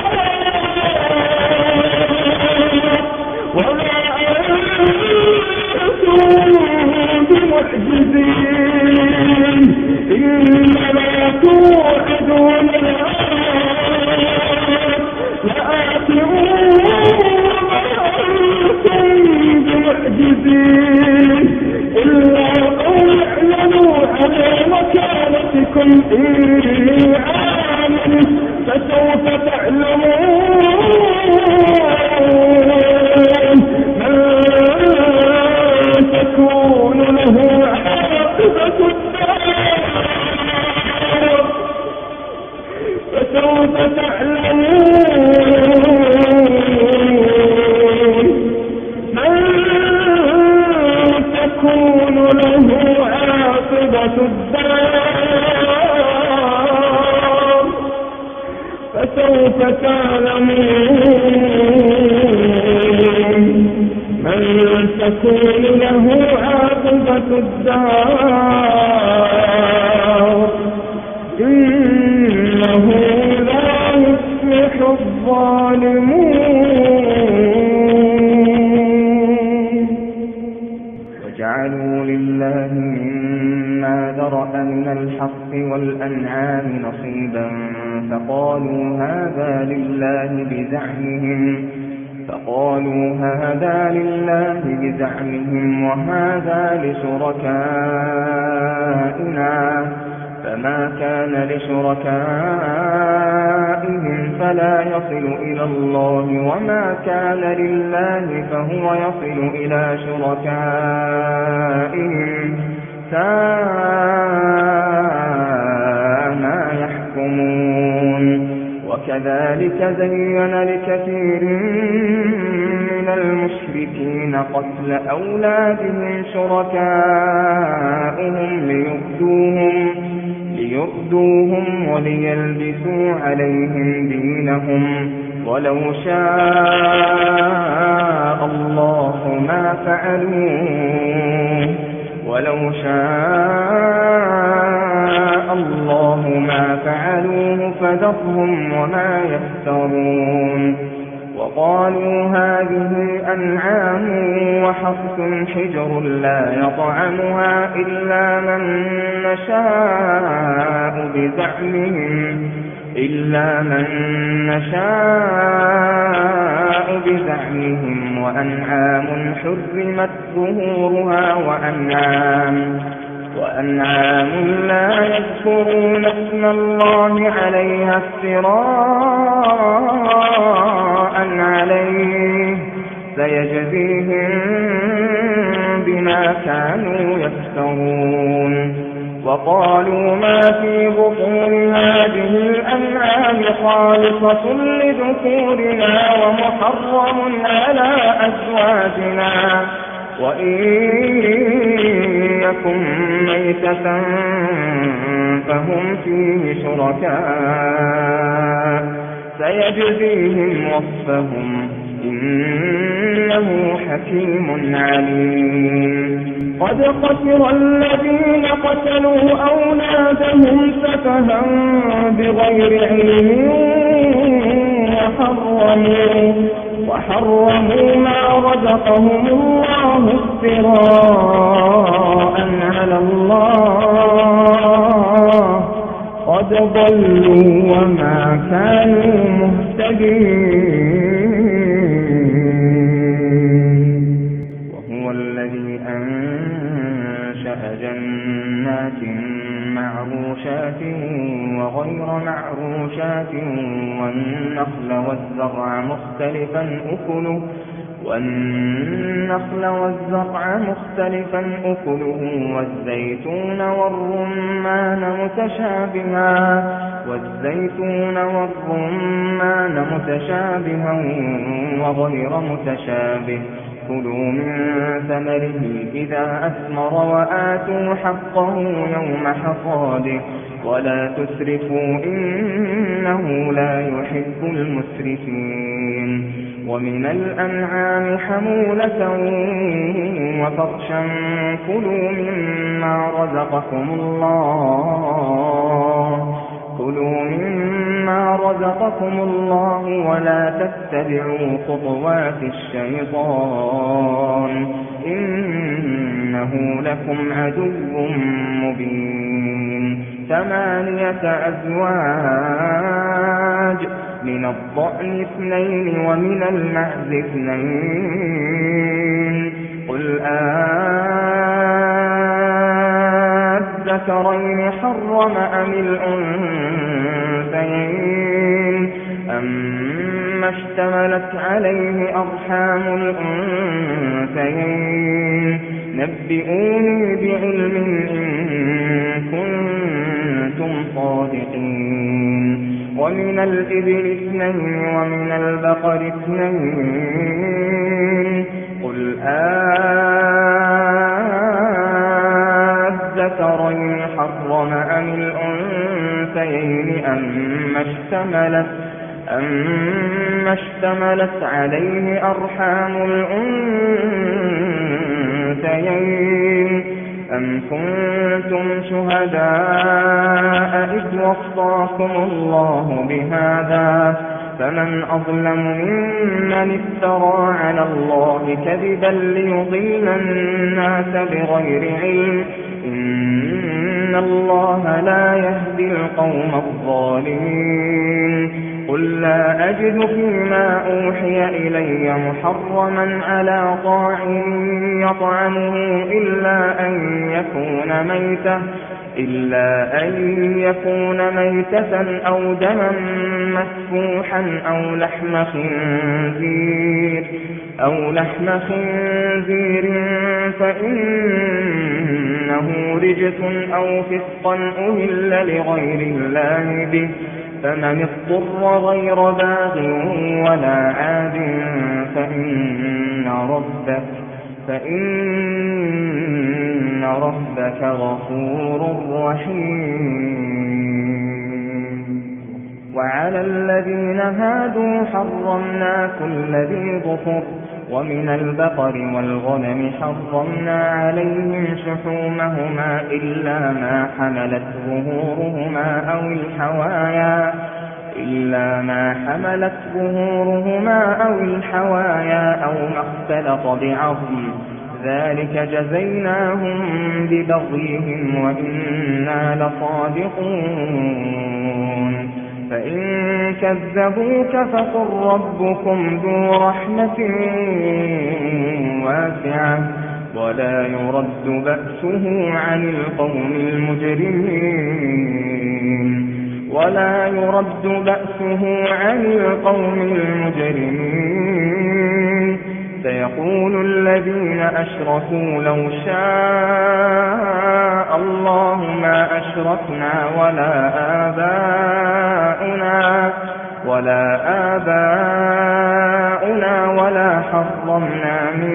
وما أنتم بمعجزين إنما توعدون لآت وما أنتم بمعجزين إلا قول اعملوا على مكانتكم إني عامل فسوف تعلمون من تكون له عاقبة الدار فسوف تعلمون من تكون له عاقبة الدار فسوف تعلمون من تكون له عاقبة الدار إنه لا يفلح الظالمون وجعلوا لله مما ذرأ من الحق والأنعام نصيبا فقالوا هذا لله بزعمهم وهذا لشركائنا فما كان لشركائهم فلا يصل إلى الله وما كان لله فهو يصل إلى شركائهم ساء ما يحكمون وكذلك زين لكثير من المشركين قتل أولادهم شركاؤهم ليردوهم وليلبسوا عليهم دينهم ولو شاء الله ما فعلوه فذرهم وما يفترون وقالوا هذه أنعام وحرث حجر لا يطعمها إلا من نشاء بزعمهم وأنعام حرمت ظهورها وأنعام لا يذكرون اسم الله عليها افتراء عليه سيجزيهم بما كانوا يفترون وقالوا ما في بطون هذه الأنعام خالصة لذكورنا ومحرم على أزواجنا وإن يكن ميتة فهم فيه شركاء سيجزيهم وصفهم إنه حكيم عليم قد خسر الذين قتلوا أولادهم سفها بغير علم وحرموا ما رزقهم الله افتراء على الله قد ضلوا وما كانوا مهتدين. وهو الذي أنشأ جنات معروشات وغير معروشات والنخل والزرع مختلفا أكله والزيتون والرمان متشابها وغير متشابه كلوا من ثمره إذا أثمر وآتوا حقه يوم حصاده ولا تسرفوا إنه لا يحب المسرفين. ومن الأنعام حمولة وفرشا كلوا مما رزقكم الله ولا تتبعوا خطوات الشيطان إنه لكم عدو مبين. 8 أزواج من الضأن 2 ومن المعز 2 قل الذكرين حرم أم الأنثيين أما اشتملت عليه أرحام الأنثيين نبئوني بعلم إن كنتم صادقين. ومن الإبل 2 ومن البقر 2 قل الذكرين حرم أم الأنثيين أما اشتملت عليه أرحام الأنثيين أم كنتم شهداء إذ وصاكم الله بهذا فمن أظلم ممن افترى على الله كذبا ليضل الناس بغير علم إن الله لا يهدي القوم الظالمين. قل لا أجد فيما أوحي إلي محرما على طاعم يطعمه إلا أن يكون ميتة أو دما مسفوحا أو لحم خنزير فإنه رجس أو فسقا أهل لغير الله به فمن اضطر غير باغ ولا عاد فإن ربك غفور رحيم. وعلى الذين هادوا حرمنا كل ذي ظفر ومن البقر والغنم حرمنا عليهم شحومهما إلا ما حملت ظهورهما أو الحوايا أو ما اختلط بعظم ذلك جزيناهم ببغيهم وإنا لصادقون. فإن كذبوك فقل ربكم ذو رحمة واسعة ولا يرد بأسه عن القوم المجرمين. سيقول الذين أشركوا لو شاء الله ما أشركنا ولا آباؤنا ولا حرمنا من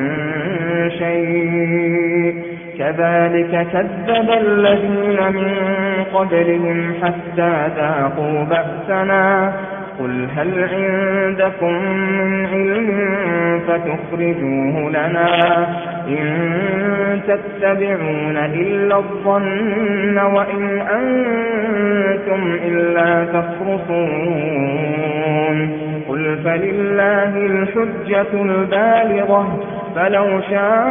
شيء كذلك كذب الذين من قبلهم حتى ذاقوا بأسنا قل هل عندكم من علم فتخرجوه لنا إن تتبعون إلا الظن وإن أنتم إلا تخرصون قل فلله الحجة البالغة فلو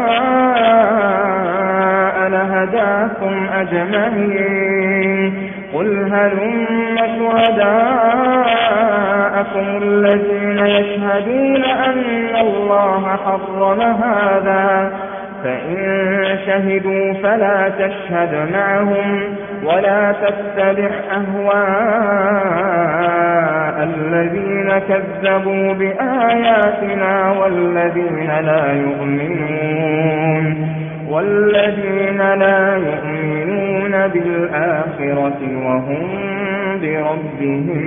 شاء لهداكم أجمعين قل هلم شهداءكم الذين يشهدون أن الله حرم هذا فإن شهدوا فلا تشهد معهم ولا تتبع أهواء الذين كذبوا بآياتنا والذين لا يؤمنون بالآخرة وهم بربهم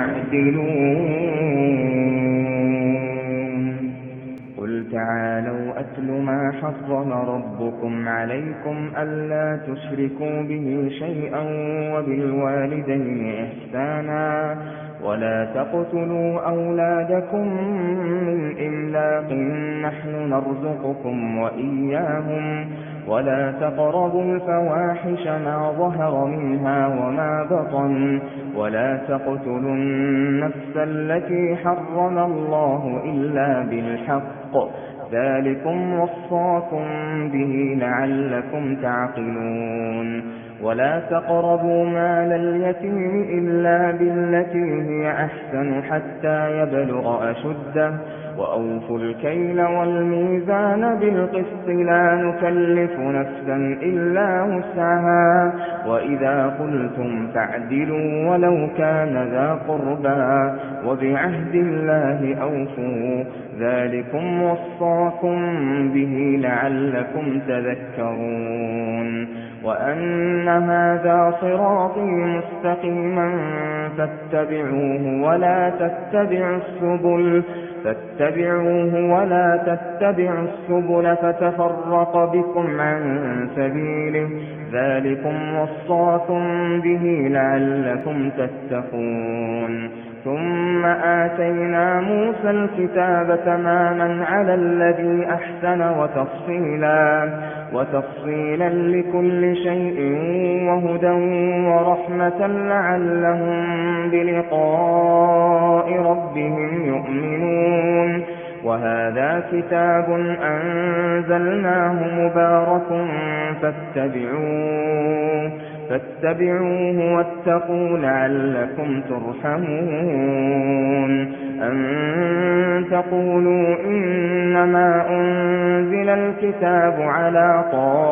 يعدلون قل تعالوا أتل ما حرم ربكم عليكم ألا تشركوا به شيئا وبالوالدين إحسانا ولا تقتلوا أولادكم من إملاق نحن نرزقكم وإياهم ولا تقربوا الفواحش ما ظهر منها وما بطن ولا تقتلوا النفس التي حرم الله إلا بالحق ذلكم وصاكم به لعلكم تعقلون ولا تقربوا مال اليتيم إلا بالتي هي أحسن حتى يبلغ أشده وأوفوا الكيل والميزان بالقسط لا نكلف نفسا إلا وسعها وإذا قلتم فاعدلوا ولو كان ذا قربى وبعهد الله أوفوا ذلكم وصاكم به لعلكم تذكرون وأن هذا صراطي مستقيما فاتبعوه ولا تتبعوا السبل فتفرق بكم عن سبيله ذلكم وصاكم به لعلكم تتقون ثم آتينا موسى الكتاب تماما على الذي أحسن وتفصيلا لكل شيء وهدى ورحمة لعلهم بلقاء ربهم يؤمنون وهذا كتاب أنزلناه مبارك فاتبعوه واتقوا لعلكم ترحمون أن تقولوا إنما أنزل الكتاب على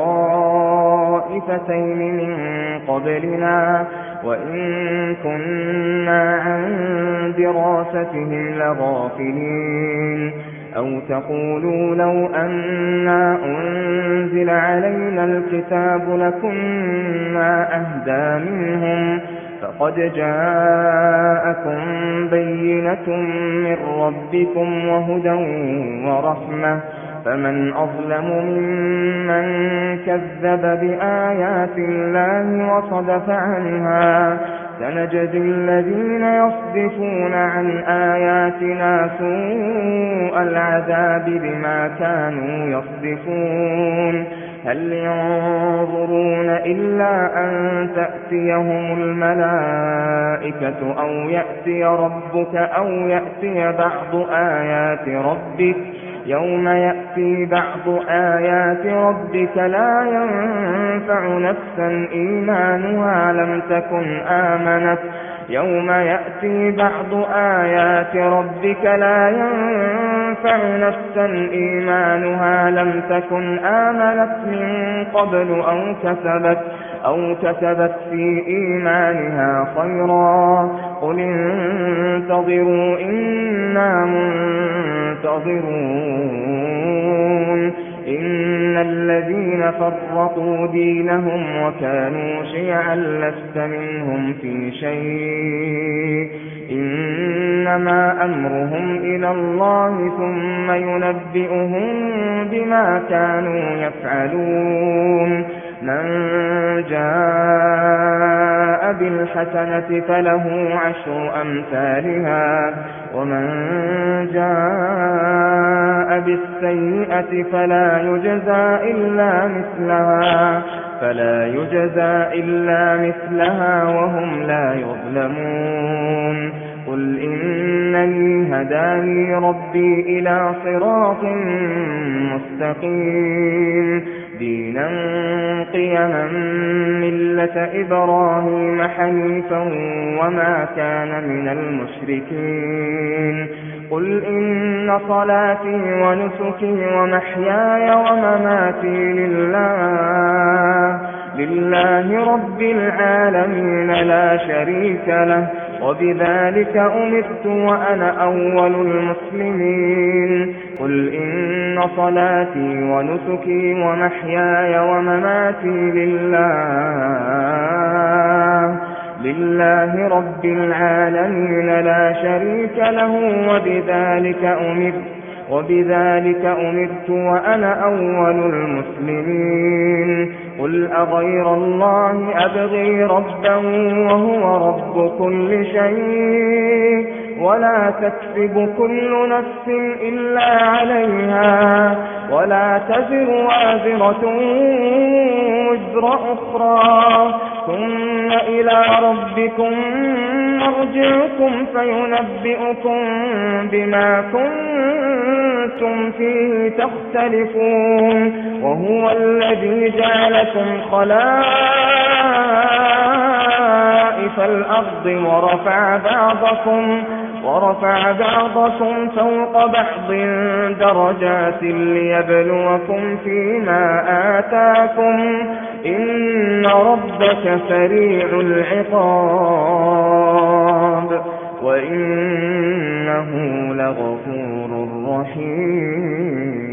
طائفتين من قبلنا وإن كنا عن دراستهم لغافلين أو تقولوا لو أنا أنزل علينا الكتاب لكنا أهدى منهم فقد جاءكم بينة من ربكم وهدى ورحمة فمن أظلم ممن كذب بآيات الله وصدف عنها سنجزي الذين يصدفون عن آياتنا سوء العذاب بما كانوا يصدفون هل ينظرون إلا أن تأتيهم الملائكة أو يأتي ربك أو يأتي بعض آيات ربك يوم يأتي بعض آيات ربك لا ينفع نفسا إيمانها لم تكن آمنت يوم يأتي بعض آيات ربك لا ينفع نفسا إيمانها لم تكن آمنت من قبل أو كسبت في إيمانها خيرا قل انتظروا إنا منتظرون إن الذين فرقوا دينهم وكانوا شيعا لست منهم في شيء إنما أمرهم إلى الله ثم ينبئهم بما كانوا يفعلون من جاء بالحسنة فله 10 أمثالها ومن جاء بالسيئة فلا يجزى إلا مثلها وهم لا يظلمون قل إن إنني هداني ربي إلى صراط مستقيم دينا قيما ملة إبراهيم حنيفا وما كان من المشركين قل إن صلاتي ونسكي ومحياي ومماتي لله رب العالمين لا شريك له وبذلك أمرت وأنا أول المسلمين قل إن صلاتي ونسكي ومحياي ومماتي لله رب العالمين لا شريك له وبذلك أمرت وأنا أول المسلمين قل أغير الله أبغي ربا وهو رب كل شيء ولا تكسب كل نفس إلا عليها ولا تزر وازرة وزر أخرى ثم إلى ربكم مرجعكم فينبئكم بما كنتم فيه تختلفون وهو الذي جعلكم خلائف الأرض ورفع بعضكم فوق بعض درجات ليبلوكم فيما آتاكم إن ربك سريع العقاب وإنه لغفور رحيم